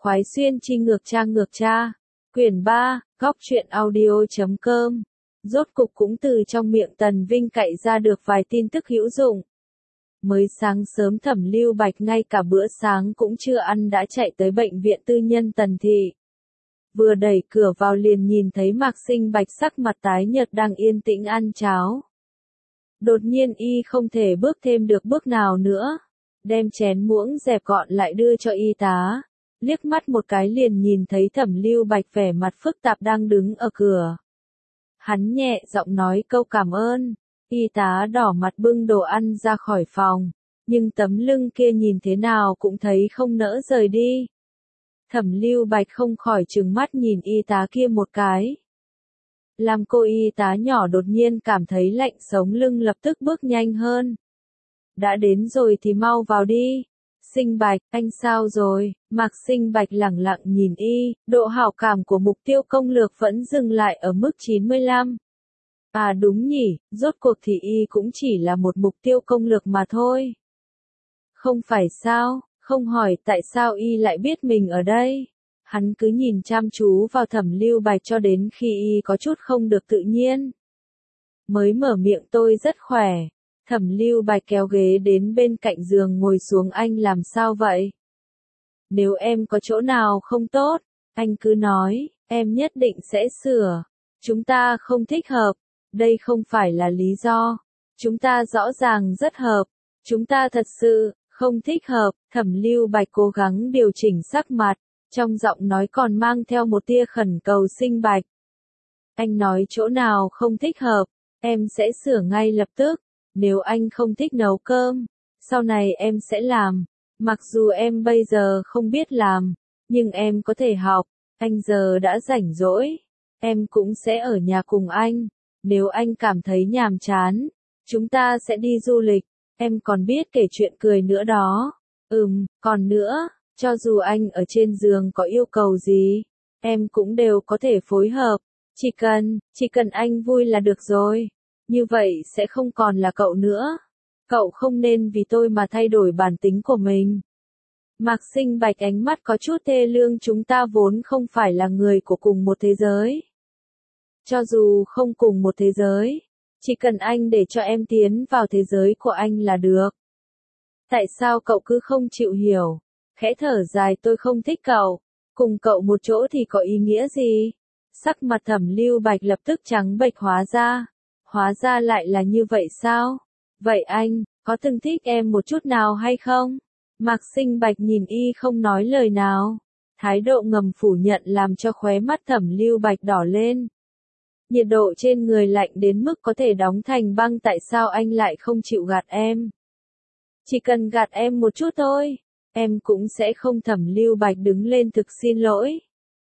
khoái xuyên chi ngược cha. Quyển 3, góc truyện audio.com. Rốt cục cũng từ trong miệng Tần Vinh cậy ra được vài tin tức hữu dụng. Mới sáng sớm Thẩm Lưu Bạch ngay cả bữa sáng cũng chưa ăn đã chạy tới bệnh viện tư nhân Tần Thị. Vừa đẩy cửa vào liền nhìn thấy Mạc Sinh Bạch sắc mặt tái nhợt đang yên tĩnh ăn cháo. Đột nhiên y không thể bước thêm được bước nào nữa. Đem chén muỗng dẹp gọn lại đưa cho y tá. Liếc mắt một cái liền nhìn thấy Thẩm Lưu Bạch vẻ mặt phức tạp đang đứng ở cửa. Hắn nhẹ giọng nói câu cảm ơn. Y tá đỏ mặt bưng đồ ăn ra khỏi phòng. Nhưng tấm lưng kia nhìn thế nào cũng thấy không nỡ rời đi. Thẩm Lưu Bạch không khỏi trừng mắt nhìn y tá kia một cái. Làm cô y tá nhỏ đột nhiên cảm thấy lạnh sống lưng lập tức bước nhanh hơn. Đã đến rồi thì mau vào đi. Sinh Bạch, anh sao rồi? Mạc Sinh Bạch lẳng lặng nhìn y, độ hảo cảm của mục tiêu công lược vẫn dừng lại ở mức 95. À đúng nhỉ, rốt cuộc thì y cũng chỉ là một mục tiêu công lược mà thôi. Không phải sao, không hỏi tại sao y lại biết mình ở đây. Hắn cứ nhìn chăm chú vào Thẩm Lưu Bạch cho đến khi y có chút không được tự nhiên. Mới mở miệng tôi rất khỏe. Thẩm Lưu Bạch kéo ghế đến bên cạnh giường ngồi xuống. Anh làm sao vậy? Nếu em có chỗ nào không tốt, anh cứ nói, em nhất định sẽ sửa. Chúng ta không thích hợp. Đây không phải là lý do. Chúng ta rõ ràng rất hợp. Chúng ta thật sự không thích hợp. Thẩm Lưu Bạch cố gắng điều chỉnh sắc mặt, trong giọng nói còn mang theo một tia khẩn cầu. Sinh Bạch, anh nói chỗ nào không thích hợp, em sẽ sửa ngay lập tức. Nếu anh không thích nấu cơm, sau này em sẽ làm. Mặc dù em bây giờ không biết làm, nhưng em có thể học. Anh giờ đã rảnh rỗi, em cũng sẽ ở nhà cùng anh. Nếu anh cảm thấy nhàm chán, chúng ta sẽ đi du lịch. Em còn biết kể chuyện cười nữa đó. Còn nữa, cho dù anh ở trên giường có yêu cầu gì, em cũng đều có thể phối hợp. Chỉ cần anh vui là được rồi. Như vậy sẽ không còn là cậu nữa. Cậu không nên vì tôi mà thay đổi bản tính của mình. Mạc Sinh Bạch ánh mắt có chút thê lương. Chúng ta vốn không phải là người của cùng một thế giới. Cho dù không cùng một thế giới, chỉ cần anh để cho em tiến vào thế giới của anh là được. Tại sao cậu cứ không chịu hiểu? Khẽ thở dài, tôi không thích cậu. Cùng cậu một chỗ thì có ý nghĩa gì? Sắc mặt Thẩm Lưu Bạch lập tức trắng bệch. Hóa ra lại là như vậy sao? Vậy anh, có từng thích em một chút nào hay không? Mạc Sinh Bạch nhìn y không nói lời nào. Thái độ ngầm phủ nhận làm cho khóe mắt Thẩm Lưu Bạch đỏ lên. Nhiệt độ trên người lạnh đến mức có thể đóng thành băng. Tại sao anh lại không chịu gạt em? Chỉ cần gạt em một chút thôi, em cũng sẽ không. Thẩm Lưu Bạch đứng lên. Thực xin lỗi.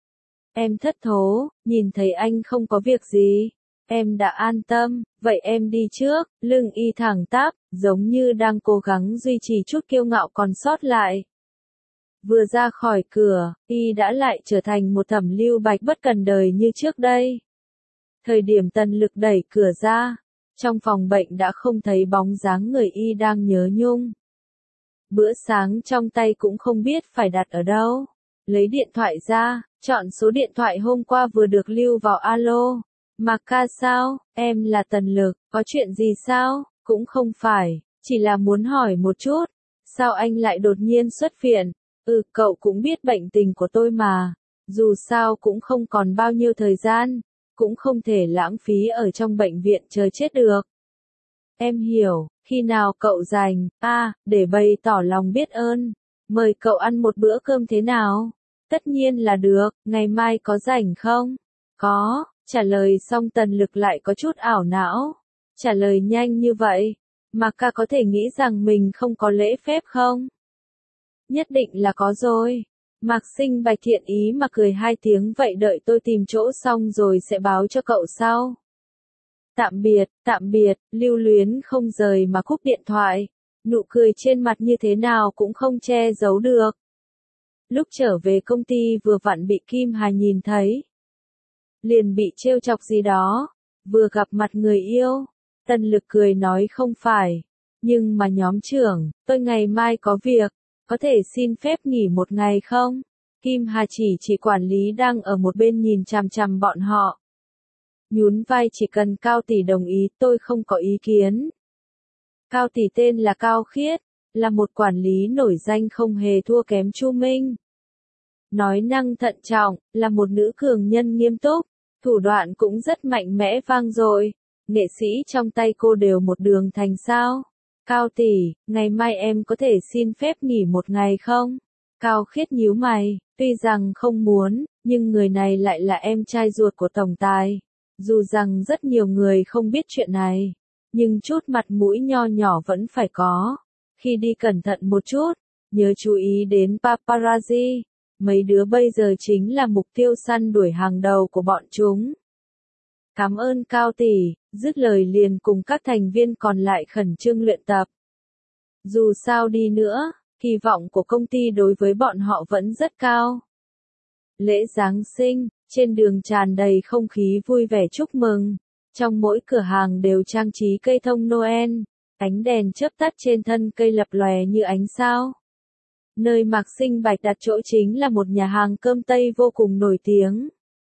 Em thất thố, nhìn thấy anh không có việc gì. Em đã an tâm, vậy em đi trước. Lưng y thẳng tắp, giống như đang cố gắng duy trì chút kiêu ngạo còn sót lại. Vừa ra khỏi cửa, y đã lại trở thành một Thẩm Lưu Bạch bất cần đời như trước đây. Thời điểm Tần Lực đẩy cửa ra, trong phòng bệnh đã không thấy bóng dáng người. Y đang nhớ nhung. Bữa sáng trong tay cũng không biết phải đặt ở đâu. Lấy điện thoại ra, chọn số điện thoại hôm qua vừa được lưu vào. Alo, Mạc ca sao, em là Tần Lực, có chuyện gì sao? Cũng không phải, chỉ là muốn hỏi một chút. Sao anh lại đột nhiên xuất viện? Cậu cũng biết bệnh tình của tôi mà. Dù sao cũng không còn bao nhiêu thời gian, cũng không thể lãng phí ở trong bệnh viện chờ chết được. Em hiểu, khi nào cậu rảnh, để bày tỏ lòng biết ơn, mời cậu ăn một bữa cơm thế nào? Tất nhiên là được, ngày mai có rảnh không? Có, trả lời xong Tần Lực lại có chút ảo não. Trả lời nhanh như vậy, Mạc ca có thể nghĩ rằng mình không có lễ phép không? Nhất định là có rồi. Mạc Sinh Bạch thiện ý mà cười hai tiếng. Vậy đợi tôi tìm chỗ xong rồi sẽ báo cho cậu sau. Tạm biệt, lưu luyến không rời mà cúp điện thoại. Nụ cười trên mặt như thế nào cũng không che giấu được. Lúc trở về công ty vừa vặn bị Kim Hà nhìn thấy. Liền bị trêu chọc gì đó. Vừa gặp mặt người yêu, Tần Lực cười nói không phải. Nhưng mà nhóm trưởng, tôi ngày mai có việc, có thể xin phép nghỉ một ngày không? Kim Hà chỉ quản lý đang ở một bên nhìn chằm chằm bọn họ. Nhún vai, chỉ cần Cao tỷ đồng ý tôi không có ý kiến. Cao tỷ tên là Cao Khiết, là một quản lý nổi danh không hề thua kém Chu Minh. Nói năng thận trọng, là một nữ cường nhân nghiêm túc, thủ đoạn cũng rất mạnh mẽ vang dội. Nghệ sĩ trong tay cô đều một đường thành sao. Cao tỷ, ngày mai em có thể xin phép nghỉ một ngày không? Cao Khiết nhíu mày, tuy rằng không muốn, nhưng người này lại là em trai ruột của tổng tài. Dù rằng rất nhiều người không biết chuyện này, nhưng chút mặt mũi nho nhỏ vẫn phải có. Khi đi cẩn thận một chút, nhớ chú ý đến paparazzi. Mấy đứa bây giờ chính là mục tiêu săn đuổi hàng đầu của bọn chúng. Cảm ơn Cao tỷ, dứt lời liền cùng các thành viên còn lại khẩn trương luyện tập. Dù sao đi nữa, kỳ vọng của công ty đối với bọn họ vẫn rất cao. Lễ Giáng sinh, trên đường tràn đầy không khí vui vẻ chúc mừng. Trong mỗi cửa hàng đều trang trí cây thông Noel, ánh đèn chớp tắt trên thân cây lập lòe như ánh sao. Nơi Mạc Sinh Bạch đặt chỗ chính là một nhà hàng cơm Tây vô cùng nổi tiếng.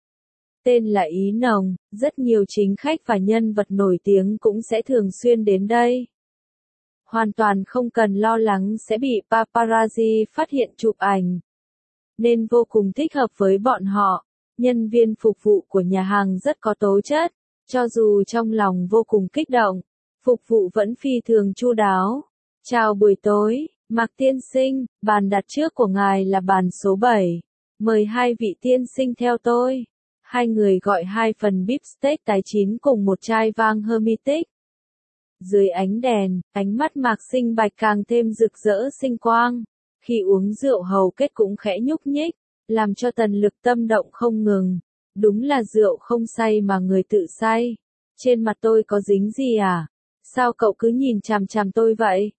Tên là Ý Nồng, rất nhiều chính khách và nhân vật nổi tiếng cũng sẽ thường xuyên đến đây. Hoàn toàn không cần lo lắng sẽ bị paparazzi phát hiện chụp ảnh. Nên vô cùng thích hợp với bọn họ. Nhân viên phục vụ của nhà hàng rất có tố chất, cho dù trong lòng vô cùng kích động, phục vụ vẫn phi thường chu đáo. Chào buổi tối, Mạc tiên sinh, bàn đặt trước của ngài là bàn số 7. Mời hai vị tiên sinh theo tôi. Hai người gọi 2 phần beef steak tái chín cùng một chai vang Hermitage. Dưới ánh đèn, ánh mắt Mạc Sinh Bạch càng thêm rực rỡ sinh quang. Khi uống rượu hầu kết cũng khẽ nhúc nhích, làm cho Tần Lực tâm động không ngừng. Đúng là rượu không say mà người tự say. Trên mặt tôi có dính gì à? Sao cậu cứ nhìn chằm chằm tôi vậy?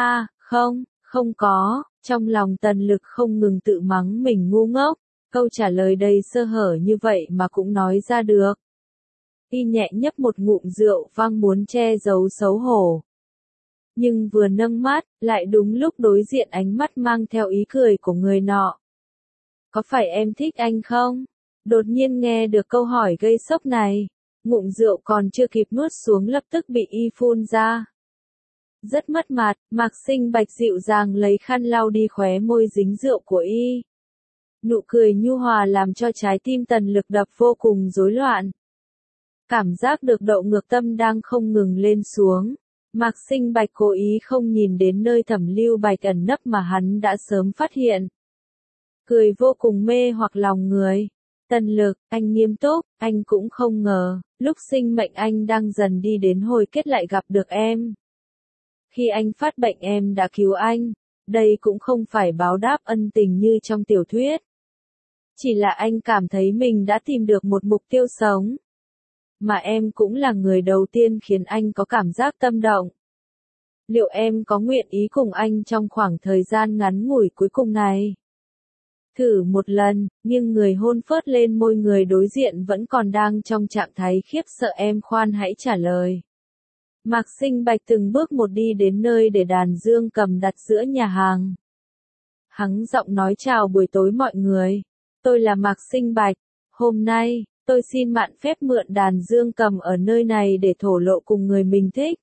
Không có. Trong lòng Tần Lực không ngừng tự mắng mình ngu ngốc. Câu trả lời đầy sơ hở như vậy mà cũng nói ra được. Y nhẹ nhấp một ngụm rượu vang muốn che giấu xấu hổ. Nhưng vừa nâng mắt, lại đúng lúc đối diện ánh mắt mang theo ý cười của người nọ. Có phải em thích anh không? Đột nhiên nghe được câu hỏi gây sốc này. Ngụm rượu còn chưa kịp nuốt xuống lập tức bị y phun ra. Rất mất mặt, Mạc Sinh Bạch dịu dàng lấy khăn lau đi khóe môi dính rượu của y. Nụ cười nhu hòa làm cho trái tim Tần Lực đập vô cùng rối loạn. Cảm giác được đậu ngược tâm đang không ngừng lên xuống. Mạc Sinh Bạch cố ý không nhìn đến nơi Thẩm Lưu Bạch ẩn nấp mà hắn đã sớm phát hiện. Cười vô cùng mê hoặc lòng người. Tần Lực, anh nghiêm túc, anh cũng không ngờ, lúc sinh mệnh anh đang dần đi đến hồi kết lại gặp được em. Khi anh phát bệnh em đã cứu anh, đây cũng không phải báo đáp ân tình như trong tiểu thuyết. Chỉ là anh cảm thấy mình đã tìm được một mục tiêu sống. Mà em cũng là người đầu tiên khiến anh có cảm giác tâm động. Liệu em có nguyện ý cùng anh trong khoảng thời gian ngắn ngủi cuối cùng này? Thử một lần, nhưng người hôn phớt lên môi người đối diện vẫn còn đang trong trạng thái khiếp sợ. Em khoan hãy trả lời. Mạc Sinh Bạch từng bước một đi đến nơi để đàn dương cầm đặt giữa nhà hàng. Hắn giọng nói chào buổi tối mọi người. Tôi là Mạc Sinh Bạch. Hôm nay, tôi xin mạn phép mượn đàn dương cầm ở nơi này để thổ lộ cùng người mình thích.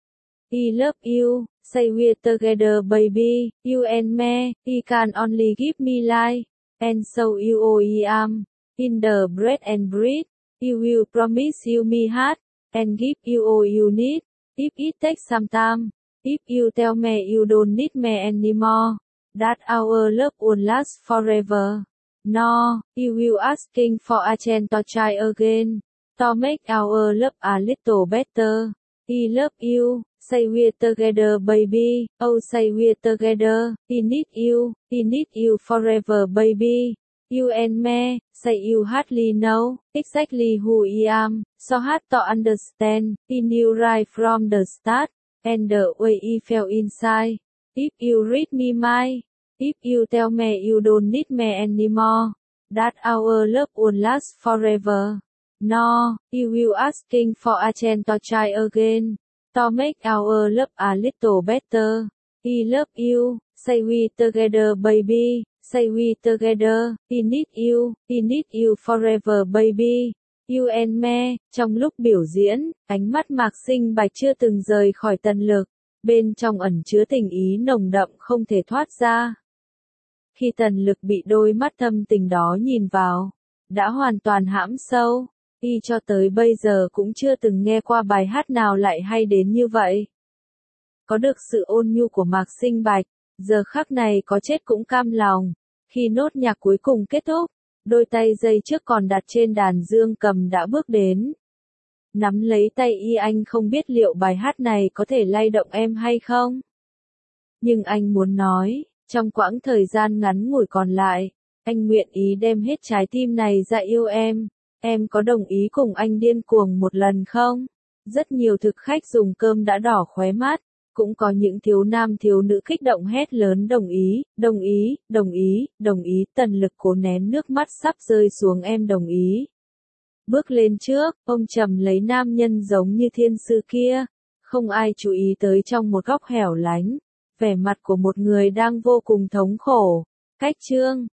I love you, say we're together baby, you and me, I can only give me life, and so you I am, in the bread and breathe, you will promise you me heart, and give you all you need, if it takes some time, if you tell me you don't need me anymore, that our love will last forever. No, you will asking for a chance to try again, to make our love a little better. I love you, say we're together baby, oh say we're together, I need you forever baby. You and me, say you hardly know, exactly who I am, so hard to understand, I knew right from the start, and the way I felt inside. If you read me mind, if you tell me you don't need me anymore, that our love will last forever. No, you will asking for a chance to try again, to make our love a little better. I love you, say we together baby, Say we together, I need you forever baby, you and me. Trong lúc biểu diễn, ánh mắt Mạc Sinh Bạch chưa từng rời khỏi Tần Lực, bên trong ẩn chứa tình ý nồng đậm không thể thoát ra. Khi Tần Lực bị đôi mắt thâm tình đó nhìn vào, đã hoàn toàn hãm sâu, y cho tới bây giờ cũng chưa từng nghe qua bài hát nào lại hay đến như vậy. Có được sự ôn nhu của Mạc Sinh Bạch, giờ khắc này có chết cũng cam lòng. Khi nốt nhạc cuối cùng kết thúc, đôi tay giây trước còn đặt trên đàn dương cầm đã bước đến. Nắm lấy tay y, anh không biết liệu bài hát này có thể lay động em hay không. Nhưng anh muốn nói, trong quãng thời gian ngắn ngủi còn lại, anh nguyện ý đem hết trái tim này ra yêu em. Em có đồng ý cùng anh điên cuồng một lần không? Rất nhiều thực khách dùng cơm đã đỏ khóe mắt. Cũng có những thiếu nam thiếu nữ kích động hét lớn đồng ý, đồng ý, đồng ý, đồng ý. Tần Lực cố nén nước mắt sắp rơi xuống, em đồng ý. Bước lên trước, ông trầm lấy nam nhân giống như thiên sư kia. Không ai chú ý tới trong một góc hẻo lánh. Vẻ mặt của một người đang vô cùng thống khổ. Cách chương